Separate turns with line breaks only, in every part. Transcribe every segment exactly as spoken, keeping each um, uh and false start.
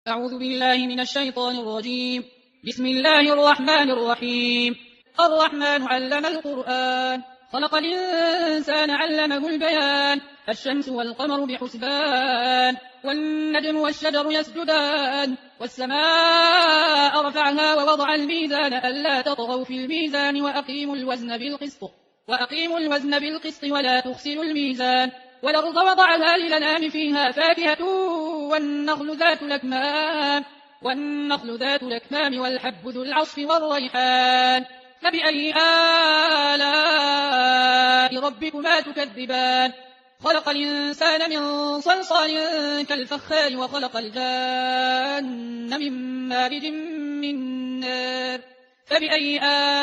أعوذ بالله من الشيطان الرجيم. بسم الله الرحمن الرحيم. الرحمن علم القرآن، خلق الإنسان علمه البيان. الشمس والقمر بحسبان، والنجم والشجر يسجدان، والسماء رفعها ووضع الميزان ألا تطغوا في الميزان وأقيموا الوزن بالقسط وأقيموا الوزن بالقسط ولا تخسروا الميزان. والأرض وضعها للأنام فيها فاكهة والنخل ذات الأكمام والنخل ذات الأكمام والحب ذو العصف والريحان. فبأي آلاء ربكما تكذبان؟ خلق الإنسان من صلصال كالفخار وخلق الجان من مارج من نار. فبأي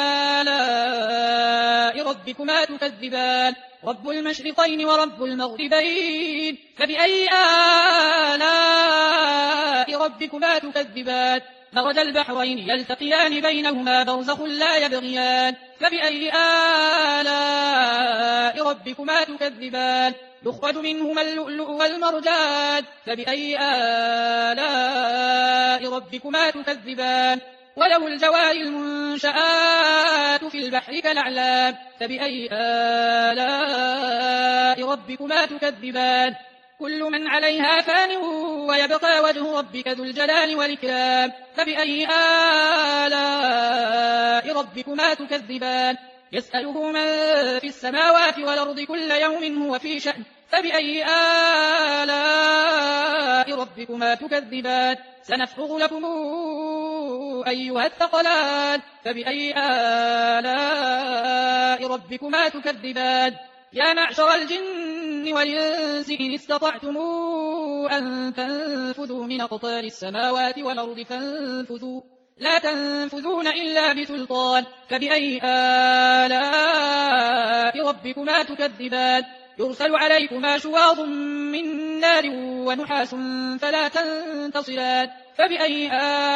آلاء ربكما تكذبان؟ رب المشرقين ورب المغربين. فبأي آلاء ربكما تكذبان؟ مرج البحرين يلتقيان بينهما برزخ لا يبغيان. فبأي آلاء ربكما تكذبان؟ يخرج منهما اللؤلؤ والمرجان. فبأي آلاء ربكما تكذبان؟ وله الجوار المنشآت في البحر كالأعلام. فبأي آلاء ربكما تكذبان؟ كل من عليها فان ويبقى وجه ربك ذو الجلال والإكرام. فبأي آلاء ربكما تكذبان؟ يسأله من في السماوات والأرض كل يوم هو في شأن. فبأي آلاء ربكما تكذبان؟ سنفرغ لكم أيها الثقلان. فبأي آلاء ربكما تكذبان؟ يا معشر الجن والإنس إن استطعتم أن تنفذوا من أقطار السماوات والأرض فانفذوا لا تنفذون إلا بسلطان. فبأي آلاء ربكما تكذبان؟ يرسل عليكما شواظ من نار ونحاس فلا تنتصران. فبأي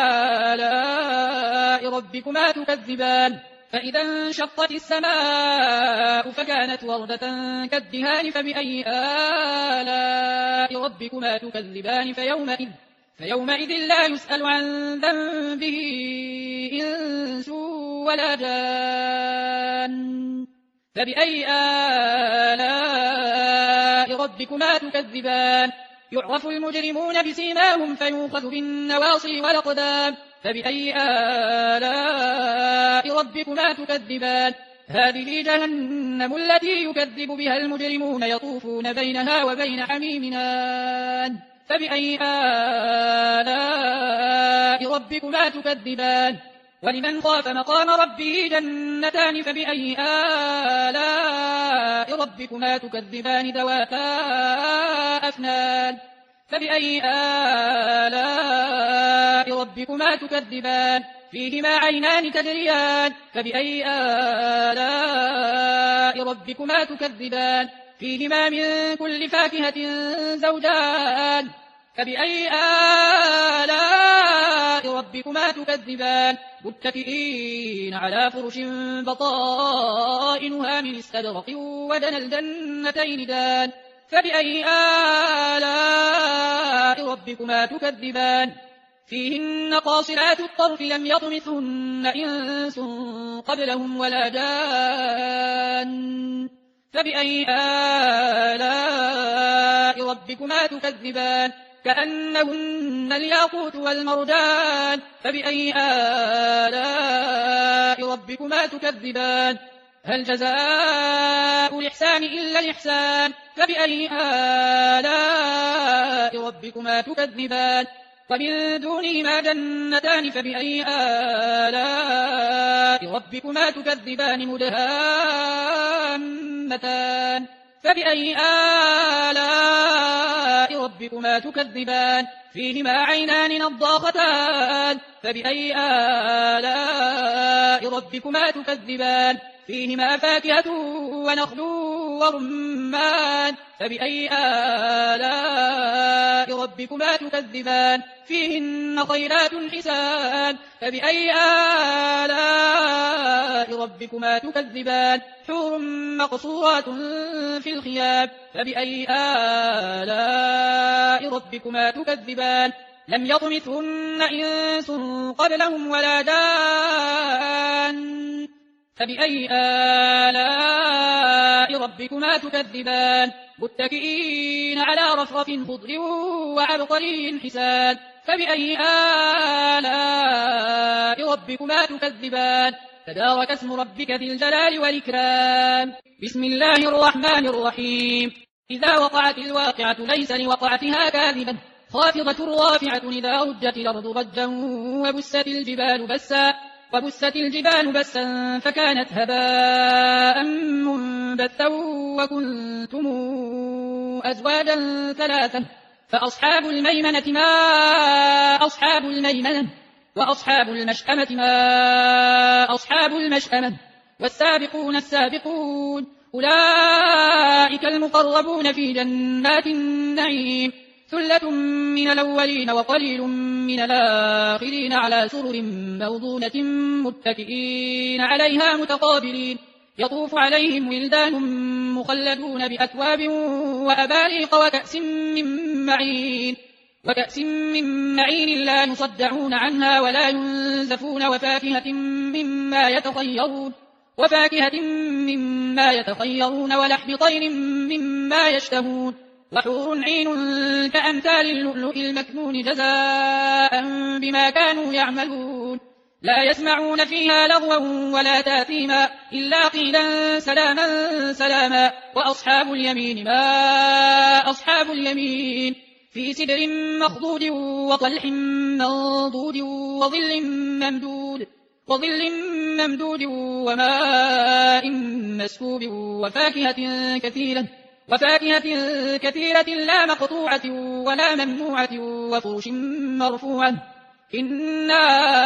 آلاء ربكما تكذبان؟ فإذا انشقت السماء فكانت وردة كالدهان. فبأي آلاء ربكما تكذبان؟ فيومئذ, فيومئذ لا يسأل عن ذنبه إنس ولا جان. فبأي آلاء ربكما تكذبان؟ يعرف المجرمون بسيماهم فيوخذ بالنواصي والأقدام. فبأي آلاء ربكما تكذبان؟ هذه جهنم التي يكذب بها المجرمون يطوفون بينها وبين حميم آن. فبأي آلاء ربكما تكذبان؟ ولمن خاف مقام ربه جنتان. فبأي آلاء ربكما تكذبان؟ ذواتا أفنان. فبأي آلاء ربكما تكذبان؟ فيهما عينان تجريان. فبأي آلاء ربكما تكذبان؟ فيهما من كل فاكهة زوجان. فبأي آلاء ربكما تكذبان؟ متكئين على فرش بطائنها من استبرق ودنى الجنتين دان. فبأي آلاء ربكما تكذبان؟ فيهن قاصرات الطرف لم يطمثهن إنس قبلهم ولا جان. فبأي آلاء ربكما تكذبان؟ كأنهن الياقوت والمرجان. فبأي آلاء ربكما تكذبان؟ هل جزاء الإحسان إلا الإحسان؟ فبأي آلاء ربكما تكذبان؟ ومن دونهما جنتان. فبأي آلاء ربكما تكذبان؟ مدهامتان. فبأي آلاء ربكما تكذبان؟ فيهما عينان نضاختان. فبأي آلاء ربكما تكذبان؟ فيهما فاكهة ونخل ورمان. فبأي آلاء ربكما تكذبان؟ فيهن خيرات حسان. فبأي آلاء ربكما تكذبان؟ حور مقصورات في الخيام. فبأي آلاء ربكما تكذبان؟ لم يطمثهن إنس قبلهم ولا جان فبأي آلاء ربكما تكذبان متكئين على رفرف خضر وعبقري حسان فبأي آلاء ربكما تكذبان تبارك اسم ربك ذي الجلال والإكرام بسم الله الرحمن الرحيم إذا وقعت الواقعة ليس لوقعتها كاذبة خافضة رافعة إذا رجت الأرض رجا وبست الجبال بسا وبست الجبال بسا فكانت هباء منبثا وكنتم أزواجا ثلاثا فأصحاب الميمنة ما أصحاب الميمنة وأصحاب المشأمة ما أصحاب المشأمة والسابقون السابقون أولئك المقربون في جنات النعيم ثلة من الأولين وقليل من الآخرين على سرر موضونة متكئين عليها متقابلين يطوف عليهم ولدان مخلدون بأكواب وأباريق وكأس من معين وكأس من معين لا يصدعون عنها ولا ينزفون وفاكهة مما يتخيرون وفاكهة مما يتخيرون ولحم طير مما يشتهون وحور عين كأمثال اللؤلؤ المكنون جزاء بما كانوا يعملون لا يسمعون فيها لغوا ولا تاثيما إلا قيلا سلاما سلاما وأصحاب اليمين ما أصحاب اليمين في سدر مخضود وطلح منضود وظل ممدود وظل ممدود وماء مسكوب وفاكهة كثيرة وفاكهة كثيرة لا مقطوعة ولا ممنوعة وفرش مرفوعة إنا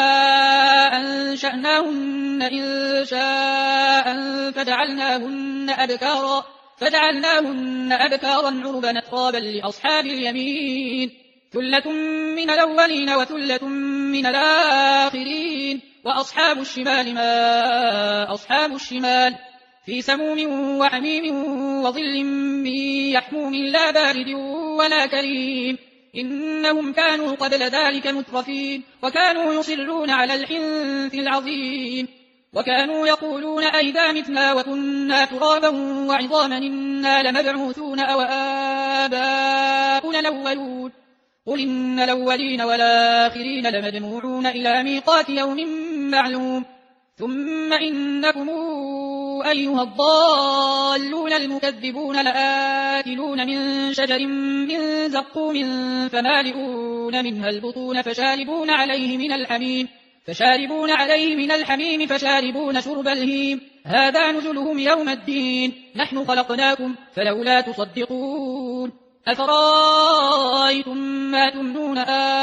أنشأناهن إن شاء فجعلناهن أبكارا فجعلناهن أبكارا عربا أترابا لأصحاب اليمين ثلة من الأولين وثلة من الآخرين وأصحاب الشمال ما أصحاب الشمال في سموم وحميم وظل من يحموم لا بارد ولا كريم إنهم كانوا قبل ذلك مترفين وكانوا يصرون على الحنث العظيم وكانوا يقولون أئذا متنا وكنا ترابا وعظاما إنا لمبعوثون أو آباؤنا الأولون قل إن الأولين والآخرين لمجموعون إلى ميقات يوم معلوم ثم إنكم أيها الضالون المكذبون لآكلون من شجر من زقوم فمالئون منها البطون فشاربون عليه من الحميم فشاربون عليه من الحميم فشاربون شرب الهيم هذا نزلهم يوم الدين نحن خلقناكم فلولا تصدقون أفرأيتم ما تمنون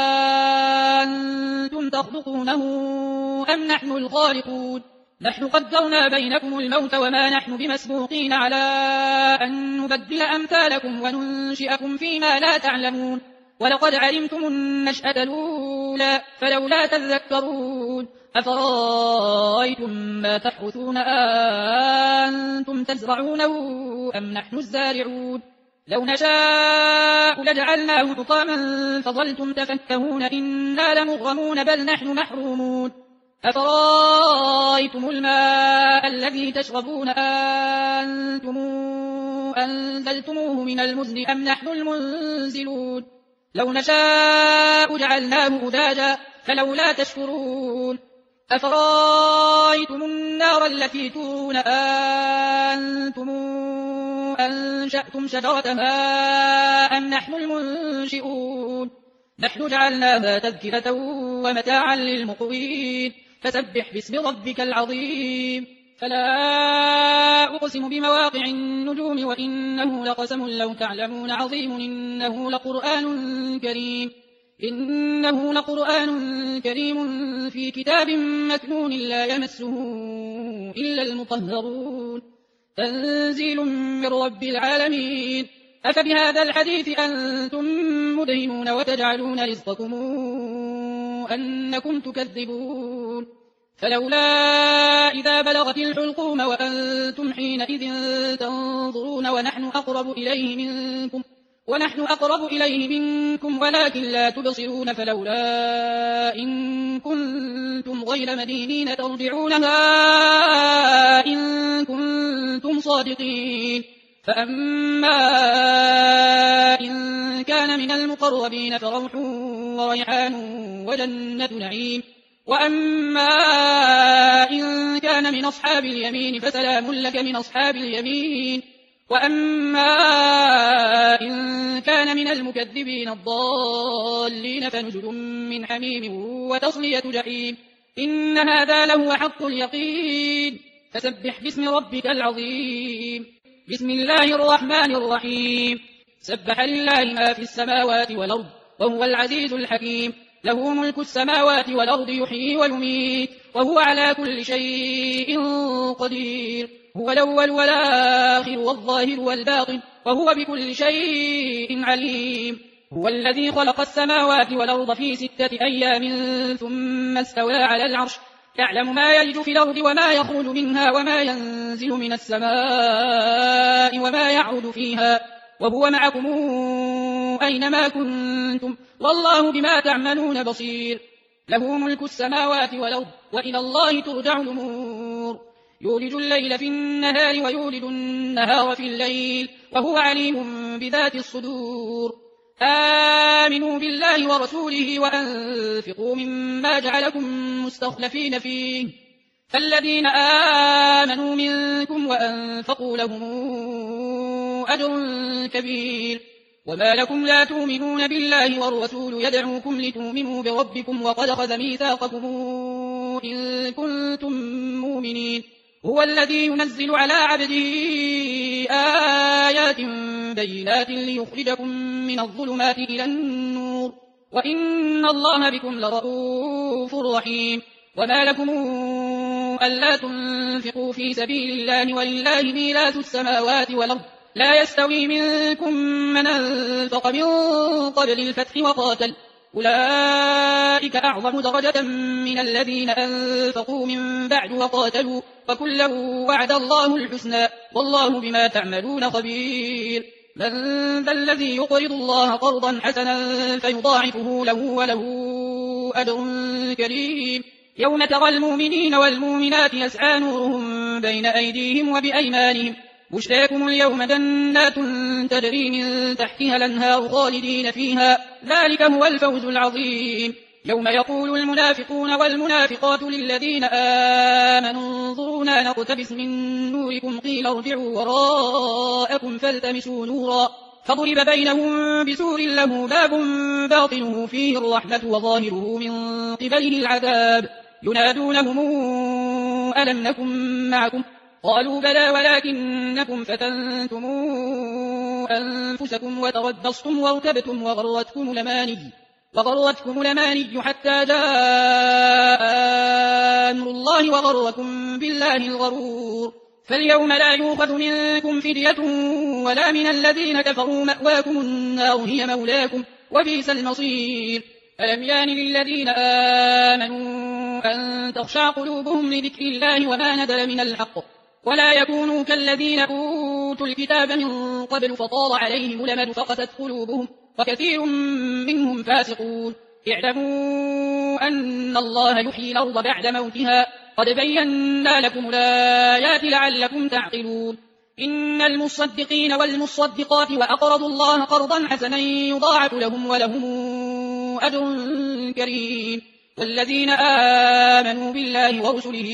أنتم تخلقونه أم نحن الخالقون نحن قدرنا بينكم الموت وما نحن بمسبوقين على أن نبدل أمثالكم وننشئكم فيما لا تعلمون ولقد علمتم النشأة الأولى فلولا تذكرون أفرأيتم ما تحرثون أنتم تزرعونه أم نحن الزارعون لو نشاء لجعلناه حطاما فظلتم تفكهون إنا لمغرمون بل نحن محرومون أفرأيتم الماء الذي تشربون أنتم أنزلتموه من المزن أم نحن المنزلون لو نشاء جعلناه أجاجا فلولا تشكرون أفرأيتم النار التي تورون أنتم أنشأتم شجرتها أم نحن المنشئون نحن جعلناها تذكرة ومتاعا للمقوين فسبح باسم ربك العظيم فلا أقسم بمواقع النجوم وإنه لقسم لو تعلمون عظيم إنه لقرآن كريم إنه لقرآن كريم في كتاب مكنون لا يمسه إلا المطهرون تنزيل من رب العالمين أفبهذا الحديث أنتم مدهنون وتجعلون رزقكم أنكم تكذبون فلولا إذا بلغت الحلقوم وأنتم حينئذ تنظرون ونحن أقرب إليه منكم ونحن أقرب إليه منكم ولكن لا تبصرون فلولا إن كنتم غير مدينين ترجعونها إن كنتم صادقين. فأما إن كان من المقربين فروح وريحان وجنة نعيم، وأما إن كان من أصحاب اليمين فسلام لك من أصحاب اليمين، وأما إن كان من المكذبين الضالين فنزل من حميم وتصلية جحيم. إن هذا لهو حق اليقين. فسبح باسم ربك العظيم. بسم الله الرحمن الرحيم. سبح لله ما في السماوات والأرض وهو العزيز الحكيم. له ملك السماوات والأرض يحيي ويميت وهو على كل شيء قدير. هو الأول والآخر والظاهر والباطن وهو بكل شيء عليم. هو الذي خلق السماوات والأرض في ستة أيام ثم استوى على العرش، يعلم ما يلج في الأرض وما يخرج منها وما ينزل من السماء وما يعرج فيها، وهو معكم أينما كنتم والله بما تعملون بصير. له ملك السماوات والأرض وإلى الله ترجع الأمور. يولج الليل في النهار ويولج النهار في الليل وهو عليم بذات الصدور. آمنوا بالله ورسوله وأنفقوا مما جعلكم مستخلفين فيه، فالذين آمنوا منكم وأنفقوا لهم أجر كبير. وما لكم لا تؤمنون بالله والرسول يدعوكم لتؤمنوا بربكم وقد أخذ ميثاقكم إن كنتم مؤمنين. هو الذي ينزل على عبده آيات بينات ليخرجكم من الظلمات إلى النور، وإن الله بكم لرؤوف رحيم. وما لكم ألا تنفقوا في سبيل الله ولله ميراث السماوات والأرض، لا يستوي منكم من أنفق من قبل الفتح وقاتل، أولئك أعظم درجة من الذين أنفقوا من بعد وقاتلوا، وكلا وعد الله الحسنى والله بما تعملون خبير. من ذا الذي يقرض الله قرضا حسنا فيضاعفه له وله أجر كريم. يوم ترى المؤمنين والمؤمنات يسعى نورهم بين أيديهم وبأيمانهم، بشراكم اليوم جنات تجري من تحتها الأنهار خالدين فيها، ذلك هو الفوز العظيم. يوم يقول المنافقون والمنافقات للذين آمنوا انظرونا نقتبس من نوركم قيل ارجعوا وراءكم فالتمسوا نورا، فضرب بينهم بسور له باب باطنه فيه الرحمة وظاهره من قبله العذاب. ينادونهم ألم نكن معكم؟ قالوا بلى ولكنكم فتنتم أنفسكم وتربصتم وارتبتم وغرتكم الأماني وغرتكم الأماني حتى جاء أمر الله وغركم بالله الغرور. فاليوم لا يؤخذ منكم فدية ولا من الذين كفروا، مأواكم النار هي مولاكم وبئس المصير. ألم يان للذين آمنوا أن تخشع قلوبهم لذكر الله وما نزل من الحق، ولا يكونوا كالذين أوتوا الكتاب من قبل فطال عليهم الأمد فقست قلوبهم وكثير منهم فاسقون. اعلموا أن الله يحيي الأرض بعد موتها، قد بينا لكم الآيات لعلكم تعقلون. إن المصدقين والمصدقات وأقرضوا الله قرضا حسنا يضاعف لهم ولهم أجر كريم. والذين آمنوا بالله ورسله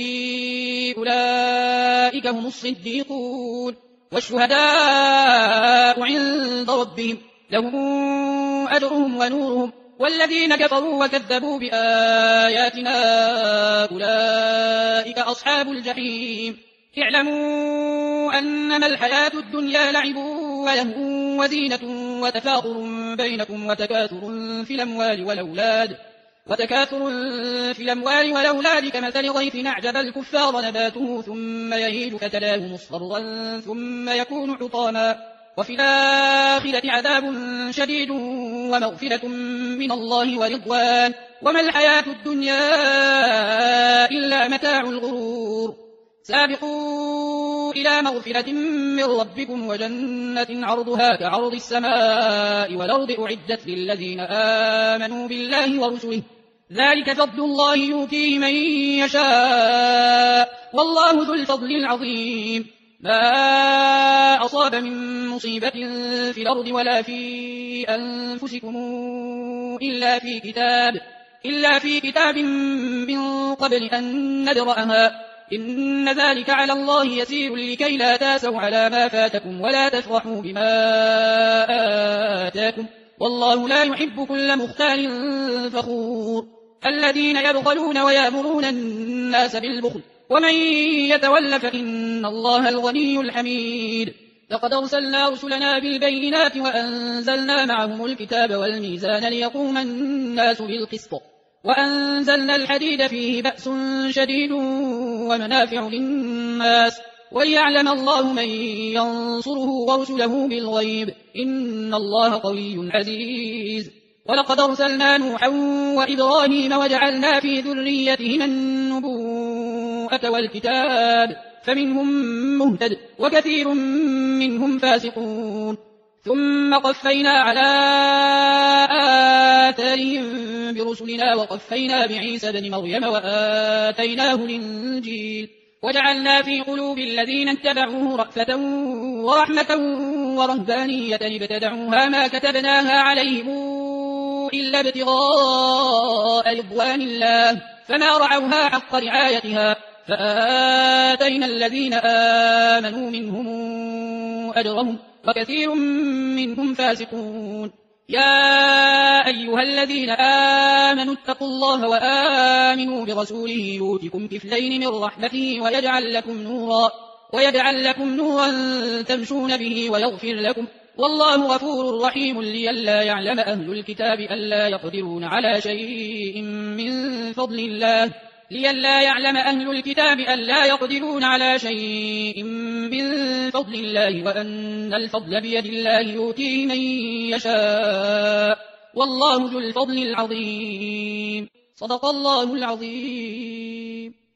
أولئك هم الصديقون والشهداء عند ربهم، لهم أجرهم ونورهم. والذين كفروا وكذبوا بآياتنا أولئك أصحاب الجحيم. اعلموا أنما الحياة الدنيا لعب وله وزينة وتفاخر بينكم وتكاثر في الأموال والأولاد وتكاثر في الأموال والأولاد كمثل غيث أعجب الكفار نباته ثم يهيج فتراه مصفرا ثم يكون حطاما، وفي الآخرة عذاب شديد ومغفرة من الله ورضوان، وما الحياة الدنيا إلا متاع الغرور. سابقوا إلى مغفرة من ربكم وجنة عرضها كعرض السماء والأرض أعدت للذين آمنوا بالله ورسله ذلك فضل الله يؤتيه من يشاء والله ذو الفضل العظيم ما أصاب من مصيبة في الأرض ولا في أنفسكم إلا في كتاب إلا في كتاب من قبل أن نبرأها إن ذلك على الله يسير لكي لا تاسوا على ما فاتكم ولا تفرحوا بما آتاكم والله لا يحب كل مختال فخور الذين يبخلون ويأمرون الناس بالبخل ومن يتول فإن الله الغني الحميد لقد أرسلنا رسلنا بالبينات وأنزلنا معهم الكتاب والميزان ليقوم الناس بالقسط وأنزلنا الحديد فيه بأس شديد ومنافع للناس وليعلم الله من ينصره ورسله بالغيب إن الله قوي عزيز ولقد أرسلنا نوحا وإبراهيم وجعلنا في ذريتهما النبوءة والكتاب فمنهم مهتد وكثير منهم فاسقون ثم قفينا على آثارهم برسلنا وقفينا بعيسى بن مريم وآتيناه الإنجيل وجعلنا في قلوب الذين اتبعوه رأفة ورحمة ورهبانية ابتدعوها ما كتبناها عليهم إلا ابتغاء رضوان الله فما رعوها حق رعايتها فآتينا الذين آمنوا منهم أجرهم وكثير منهم فاسقون يا أيها الذين آمنوا اتقوا الله وآمنوا برسوله يؤتكم كفلين من رحمته ويجعل لكم نورا ويجعل لكم نورا تمشون به ويغفر لكم والله غفور رحيم لئلا يعلم أهل الكتاب ألا يقدرون على شيء من فضل الله لئلا يعلم أهل الكتاب ألا يقدرون على شيء من فضل الله وأن الفضل بيد الله يؤتيه من يشاء والله ذو الفضل العظيم صدق الله العظيم.